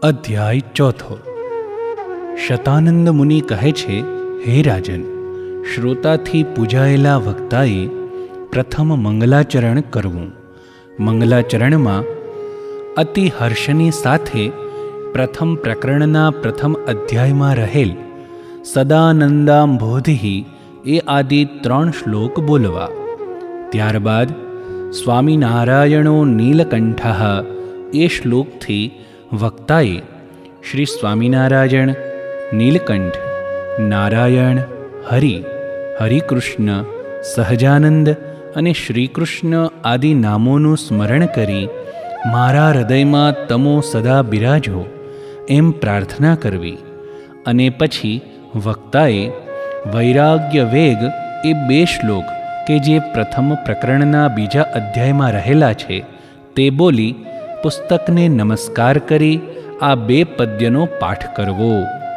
અધ્યાય ચોથો. શતાનંદ મુનિ કહે છે, હે રાજન, શ્રોતાથી પૂજાયેલા વક્તાએ પ્રથમ મંગલાચરણ કરવું. મંગલાચરણમાં અતિ હર્ષની સાથે પ્રથમ પ્રકરણના પ્રથમ અધ્યાયમાં રહેલ સદાનંદાંબોધિ એ આદિ 3 શ્લોક બોલવા. ત્યારબાદ સ્વામિનારાયણો નીલકંઠઃ એ શ્લોકથી વક્તાએ શ્રી સ્વામિનારાયણ, નીલકંઠ, નારાયણ, હરિ, હરિકૃષ્ણ, સહજાનંદ અને શ્રીકૃષ્ણ આદિ નામોનું સ્મરણ કરી મારા હૃદયમાં તમો સદા બિરાજો એમ પ્રાર્થના કરવી. અને પછી વક્તાએ વૈરાગ્ય વેગ એ 2 શ્લોક કે જે પ્રથમ પ્રકરણના બીજા અધ્યાયમાં રહેલા છે તે બોલી પુસ્તકને નમસ્કાર કરી આ 2 પદ્યનો પાઠ કરવો.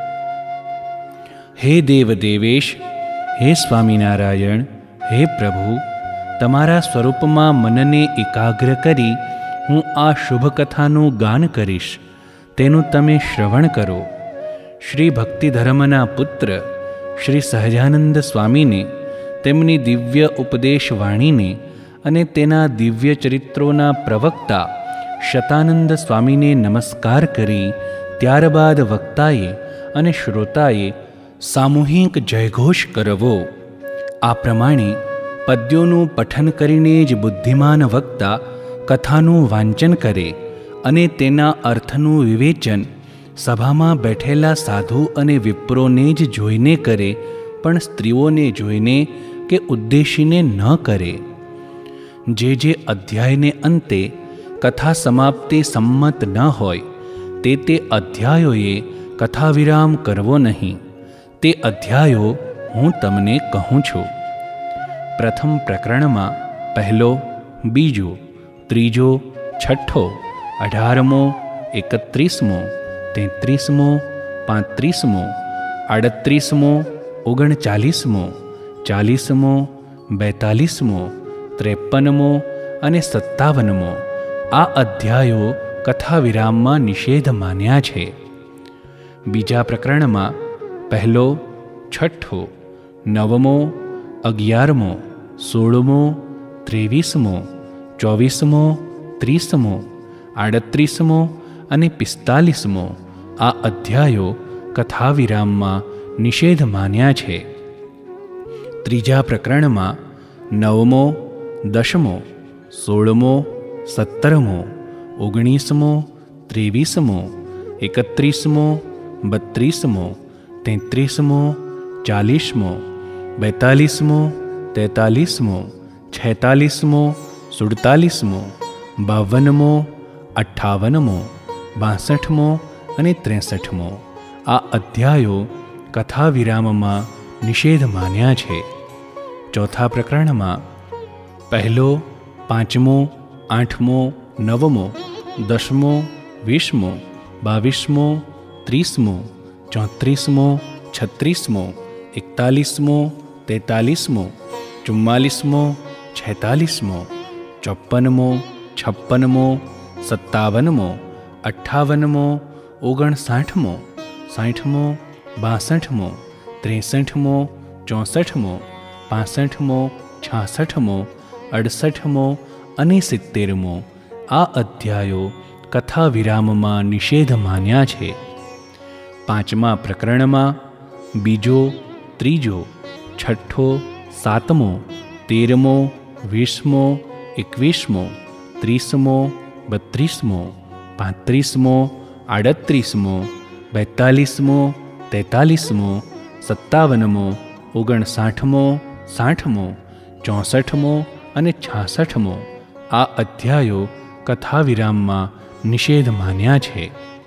હે દેવદેવેશ, હે સ્વામિનારાયણ, હે પ્રભુ, તમારા સ્વરૂપમાં મનને એકાગ્ર કરી હું આ શુભ કથાનું ગાન કરીશ, તેનું તમે શ્રવણ કરો. શ્રી ભક્તિધર્મના પુત્ર શ્રી સહજાનંદ સ્વામીને તેમની દિવ્ય ઉપદેશ વાણીને અને તેના દિવ્ય ચરિત્રોના પ્રવક્તા શતાનંદ સ્વામીને નમસ્કાર કરી ત્યારબાદ વક્તાએ અને શ્રોતાએ સામૂહિક જયઘોષ કરવો. આ પ્રમાણે પદ્યોનું પઠન કરીને જ બુદ્ધિમાન વક્તા કથાનું વાંચન કરે અને તેના અર્થનું વિવેચન સભામાં બેઠેલા સાધુ અને વિપ્રોને જ જોઈને કરે, પણ સ્ત્રીઓને જોઈને કે ઉદ્દેશીને ન કરે. જે અધ્યાયને અંતે કથા સમાપ્તિ સંમત ન હોય તે અધ્યાયોએ કથાવિરામ કરવો નહીં. તે અધ્યાયો હું તમને કહું છું. પ્રથમ પ્રકરણમાં 1, 2, 3, 6, 18, 31, 33, 35, 38, 39, 40, 42, 53 અને 57 આ અધ્યાયો કથાવિરામમાં નિષેધ માન્યા છે. બીજા પ્રકરણમાં 1, 6, 9, 11, 16, 23, 24, 30, 38 અને 45 આ અધ્યાયો કથાવિરામમાં નિષેધ માન્યા છે. ત્રીજા પ્રકરણમાં 9, 10, 16, 17, 19, 23, 31, 32, 33, 40, 42, 43, 46, 47, 52, 58, 62 અને 63 આ અધ્યાયો કથાવિરામમાં નિષેધ માન્યા છે. ચોથા પ્રકરણમાં 1, 5, 8, 9, 10, 20, 22, 30, 34, 36, 41, 43, 44, 46, 54, 56, 57, 58, 59, 60, 62, 63, 64, 65, 66, 68 અને 70 આ અધ્યાયો કથાવિરામમાં નિષેધ માન્યા છે. પાંચમા પ્રકરણમાં 2, 3, 6, 7, 13, 20, 21, 30, 32, 35, 38, 42, 43, 57, 59, 60, 64 અને 66 આ અધ્યાયો કથાવિરામમાં નિષેધ માન્યા છે.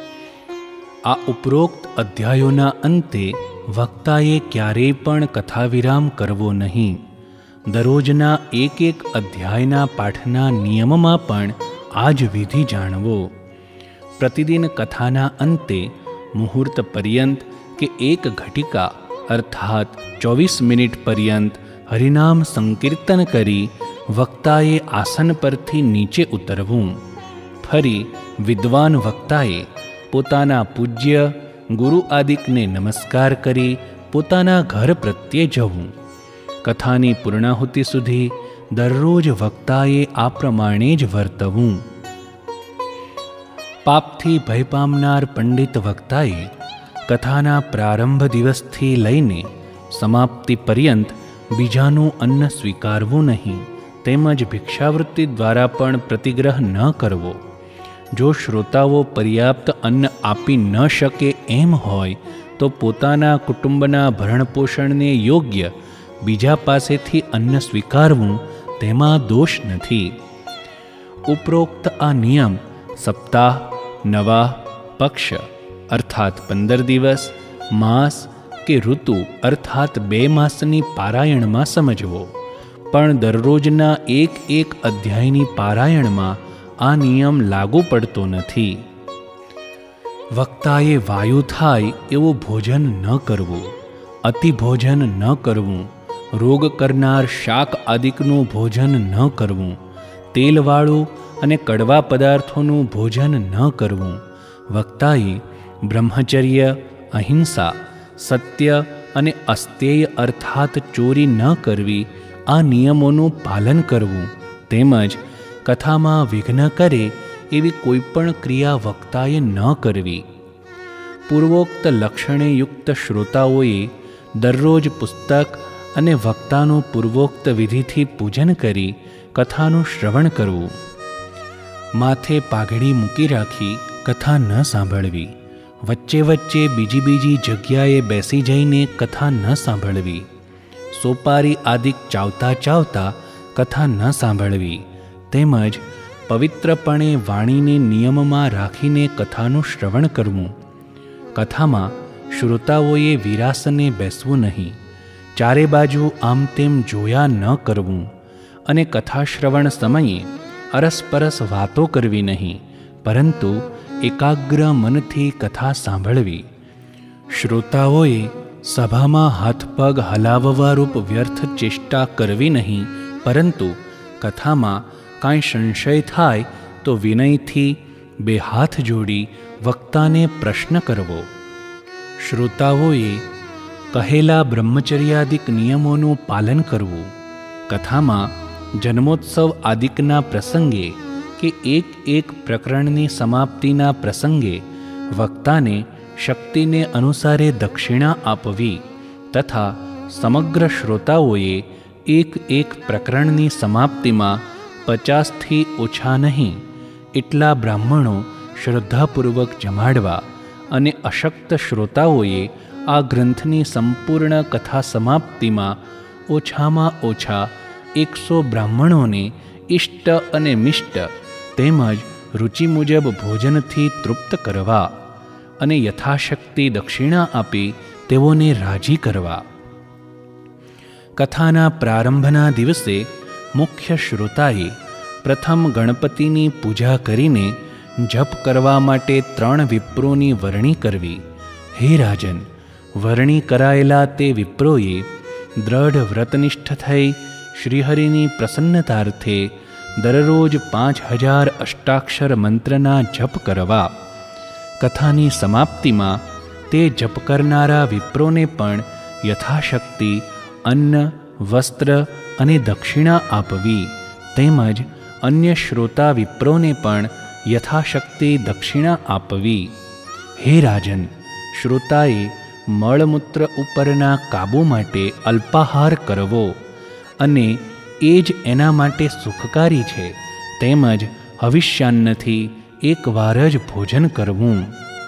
આ ઉપરોક્ત અધ્યાયોના અંતે વક્તાએ ક્યારેય પણ કથાવિરામ કરવો નહીં. દરરોજના એક અધ્યાયના પાઠના નિયમમાં પણ આ જ વિધિ જાણવો. પ્રતિદિન કથાના અંતે મુહૂર્ત પર્યંત કે 1 ઘટિકા અર્થાત 24 મિનિટ પર્યંત હરિનામ સંકીર્તન કરી વક્તાએ આસન પરથી નીચે ઉતરવું. ફરી વિદ્વાન વક્તાએ પોતાના પૂજ્ય ગુરુ આદિકને નમસ્કાર કરી પોતાના ઘર પ્રત્યે જવું. કથાની પૂર્ણાહુતિ સુધી દરરોજ વક્તાએ આ પ્રમાણે જ વર્તવું. પાપથી ભય પામનાર પંડિત વક્તાએ કથાના પ્રારંભ દિવસથી લઈને સમાપ્તિ પર્યંત બીજાનું અન્ન સ્વીકારવું નહીં, તેમજ ભિક્ષાવૃત્તિ દ્વારા પણ પ્રતિગ્રહ ન કરવો. જો શ્રોતાઓ પર્યાપ્ત અન્ન આપી ન શકે એમ હોય તો પોતાના કુટુંબના ભરણપોષણને યોગ્ય બીજા પાસેથી અન્ન સ્વીકારવું તેમાં દોષ નથી. ઉપરોક્ત આ નિયમ સપ્તાહ, નવા, પક્ષ અર્થાત 15 દિવસ, માસ કે ઋતુ અર્થાત 2 માસની પારાયણમાં સમજવો. પણ દરરોજના એક અધ્યાયની પારાયણમાં આ નિયમ લાગુ પડતો નથી. વક્તાએ વાયુ થાય એવું ભોજન ન કરવું, અતિ ભોજન ન કરવું, રોગ કરનાર શાક આદિકનું ભોજન ન કરવું, તેલવાળું અને કડવા પદાર્થોનું ભોજન ન કરવું. વક્તાએ બ્રહ્મચર્ય, અહિંસા, સત્ય અને અસ્તેય અર્થાત ચોરી ન કરવી, આ નિયમોનું પાલન કરવું. તેમજ કથામાં વિઘ્ન કરે એવી કોઈપણ ક્રિયા વક્તાએ ન કરવી. પૂર્વોક્ત લક્ષણે યુક્ત શ્રોતાઓએ દરરોજ પુસ્તક અને વક્તાનું પૂર્વોક્ત વિધિથી પૂજન કરી કથાનું શ્રવણ કરવું. માથે પાઘડી મૂકી રાખી કથા ન સાંભળવી. વચ્ચે વચ્ચે બીજી જગ્યાએ બેસી જઈને કથા ન સાંભળવી. સોપારી આદિક ચાવતા ચાવતા કથા ન સાંભળવી. તેમજ પવિત્રપણે વાણીને નિયમમાં રાખીને કથાનું શ્રવણ કરવું. કથામાં શ્રોતાઓએ વિરાસને બેસવું નહીં. ચારે બાજુ આમ તેમ જોયા ન કરવું અને કથાશ્રવણ સમયે અરસપરસ વાતો કરવી નહીં, પરંતુ એકાગ્ર મનથી કથા સાંભળવી. શ્રોતાઓએ સભામાં હાથ પગ હલાવવારૂપ વ્યર્થ ચેષ્ટા કરવી નહીં, પરંતુ કથામાં કાંઈ સંશય થાય તો વિનયથી 2 હાથ જોડી વક્તાને પ્રશ્ન કરવો. શ્રોતાઓએ કહેલા બ્રહ્મચર્યાદિક નિયમોનું પાલન કરવું. કથામાં જન્મોત્સવ આદિકના પ્રસંગે કે એક પ્રકરણની સમાપ્તિના પ્રસંગે વક્તાને શક્તિને અનુસારે દક્ષિણા આપવી તથા સમગ્ર શ્રોતાઓએ એક પ્રકરણની સમાપ્તિમાં 50થી ઓછા નહીં એટલા બ્રાહ્મણો શ્રદ્ધાપૂર્વક જમાડવા અને અશક્ત શ્રોતાઓએ આ ગ્રંથની સંપૂર્ણ કથા સમાપ્તિમાં ઓછામાં ઓછા 100 બ્રાહ્મણોને ઇષ્ટ અને મિષ્ટ તેમજ રુચિ મુજબ ભોજનથી તૃપ્ત કરવા અને યથાશક્તિ દક્ષિણા આપી તેઓને રાજી કરવા. કથાના પ્રારંભના દિવસે મુખ્ય શ્રોતાએ પ્રથમ ગણપતિની પૂજા કરીને જપ કરવા માટે 3 વિપ્રોની વરણી કરવી. હે રાજન, વરણી કરાયેલા તે વિપ્રોએ દ્રઢ વ્રતનિષ્ઠ થઈ શ્રીહરિની પ્રસન્નતાર્થે દરરોજ 5000 અષ્ટાક્ષર મંત્રના જપ કરવા. કથાની સમાપ્તિમાં તે જપ કરનારા વિપ્રોને પણ યથાશક્તિ અન્ન, વસ્ત્ર અને દક્ષિણા આપવી, તેમજ અન્ય શ્રોતા વિપ્રોને પણ યથાશક્તિ દક્ષિણા આપવી. હે રાજન, શ્રોતાએ મળમૂત્ર ઉપરના કાબૂ માટે અલ્પાહાર કરવો અને એ જ એના માટે સુખકારી છે. તેમજ હવિષ્યાન્નથી એકવાર જ ભોજન કરવું.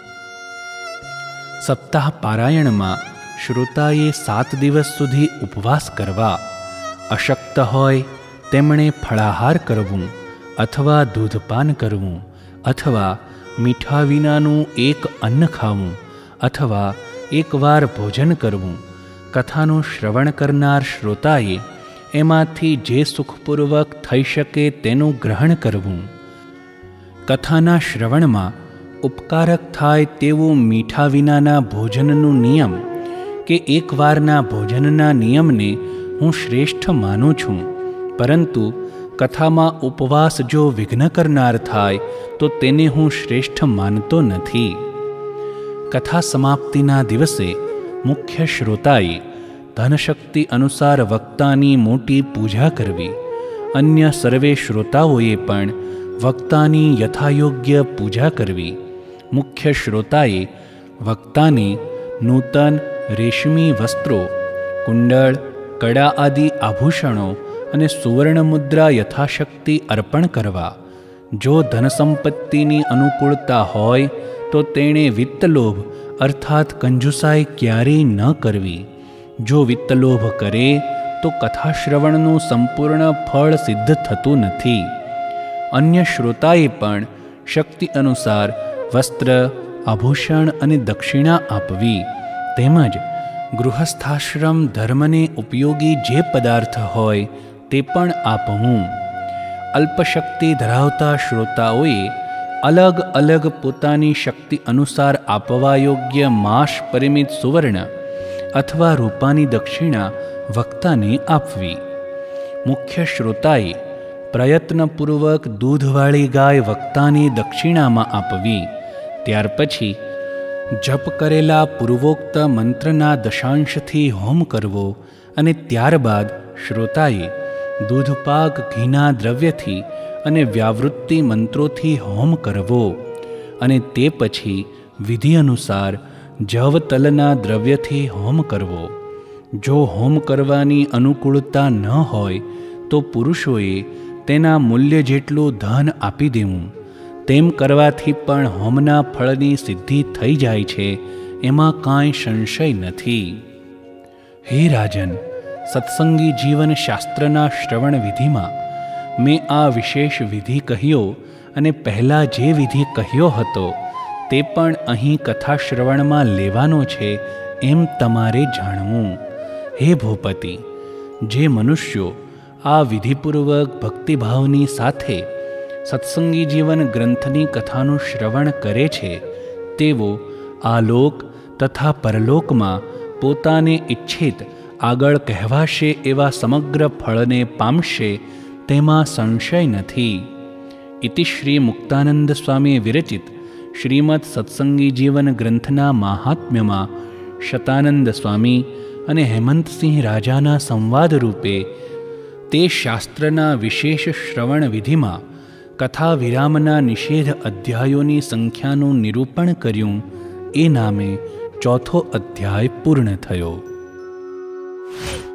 સપ્તાહ પારાયણમાં શ્રોતાએ 7 દિવસ સુધી ઉપવાસ કરવા. અશક્ત હોય તેમણે ફળાહાર કરવું અથવા દૂધપાન કરવું અથવા મીઠા વિનાનું એક અન્ન ખાવું અથવા એકવાર ભોજન કરવું. કથાનું શ્રવણ કરનાર શ્રોતાએ એમાંથી જે સુખપૂર્વક થઈ શકે તેનું ગ્રહણ કરવું. કથાના શ્રવણમાં ઉપકારક થાય તેવું મીઠા વિનાના ભોજનનું નિયમ કે એકવારના ભોજનના નિયમને હું શ્રેષ્ઠ માનું છું, પરંતુ કથામાં ઉપવાસ જો વિઘ્ન કરનાર થાય તો તેને હું શ્રેષ્ઠ માનતો નથી. કથા સમાપ્તિના દિવસે મુખ્ય શ્રોતાએ ધનશક્તિ અનુસાર વક્તાની મોટી પૂજા કરવી. અન્ય સર્વે શ્રોતાઓએ પણ વક્તાની યથાયોગ્ય પૂજા કરવી. મુખ્ય શ્રોતાએ વક્તાને નૂતન રેશમી વસ્ત્રો, કુંડળ, કડા આદિ આભૂષણો અને સુવર્ણ મુદ્રા યથાશક્તિ અર્પણ કરવા. જો ધનસંપત્તિની અનુકૂળતા હોય તો તેણે વિત્તલોભ અર્થાત કંજુસાઈ ક્યારેય ન કરવી. જો વિત્તલોભ કરે તો કથાશ્રવણનું સંપૂર્ણ ફળ સિદ્ધ થતું નથી. અન્ય શ્રોતાએ પણ શક્તિ અનુસાર વસ્ત્ર, આભૂષણ અને દક્ષિણા આપવી. તેમજ ગૃહસ્થાશ્રમ ધર્મને ઉપયોગી જે પદાર્થ હોય તે પણ આપવું. અલ્પશક્તિ ધરાવતા શ્રોતાઓએ અલગ અલગ પોતાની શક્તિ અનુસાર આપવા યોગ્ય માસ પરિમિત સુવર્ણ અથવા રૂપાની દક્ષિણા વક્તાને આપવી. મુખ્ય શ્રોતાએ પ્રયત્નપૂર્વક દૂધવાળી ગાય વક્તાને દક્ષિણામાં આપવી. ત્યાર પછી જપ કરેલા પૂર્વોક્ત મંત્રના દશાંશથી હોમ કરવો અને ત્યારબાદ શ્રોતાએ દૂધપાક ઘીના દ્રવ્યથી અને વ્યાવૃત્તિ મંત્રોથી હોમ કરવો અને તે પછી વિધિ અનુસાર જવતલના દ્રવ્યથી હોમ કરવો. જો હોમ કરવાની અનુકૂળતા ન હોય તો પુરુષોએ તેના મૂલ્ય જેટલું ધન આપી દેવું. તેમ કરવાથી પણ હોમના ફળની સિદ્ધિ થઈ જાય છે, એમાં કાંઈ સંશય નથી. હે રાજન, સત્સંગી જીવન શાસ્ત્રના શ્રવણ વિધિમાં મેં આ વિશેષ વિધિ કહ્યો અને પહેલાં જે વિધિ કહ્યો હતો તે પણ અહીં કથા શ્રવણમાં લેવાનો છે એમ તમારે જાણવું. હે ભૂપતિ, જે મનુષ્યો આ વિધિપૂર્વક ભક્તિભાવની સાથે સત્સંગી જીવન ગ્રંથની કથાનું શ્રવણ કરે છે તેઓ આલોક તથા પરલોકમાં પોતાને ઈચ્છિત આગળ કહેવાશે એવા સમગ્ર ફળને પામશે, તેમાં સંશય નથી. ઇતિ શ્રી મુક્તાનંદ સ્વામી વિરચિત શ્રીમદ સત્સંગી જીવન ગ્રંથના મહાત્મ્યમાં શતાનંદ સ્વામી અને હેમંતસિંહ રાજાના સંવાદ રૂપે તે શાસ્ત્રના વિશેષ શ્રવણ વિધિમાં કથા વિરામના નિષેધ અધ્યાયોની સંખ્યાનું નિરૂપણ કર્યું. એ નામે ચોથો અધ્યાય પૂર્ણ થયો.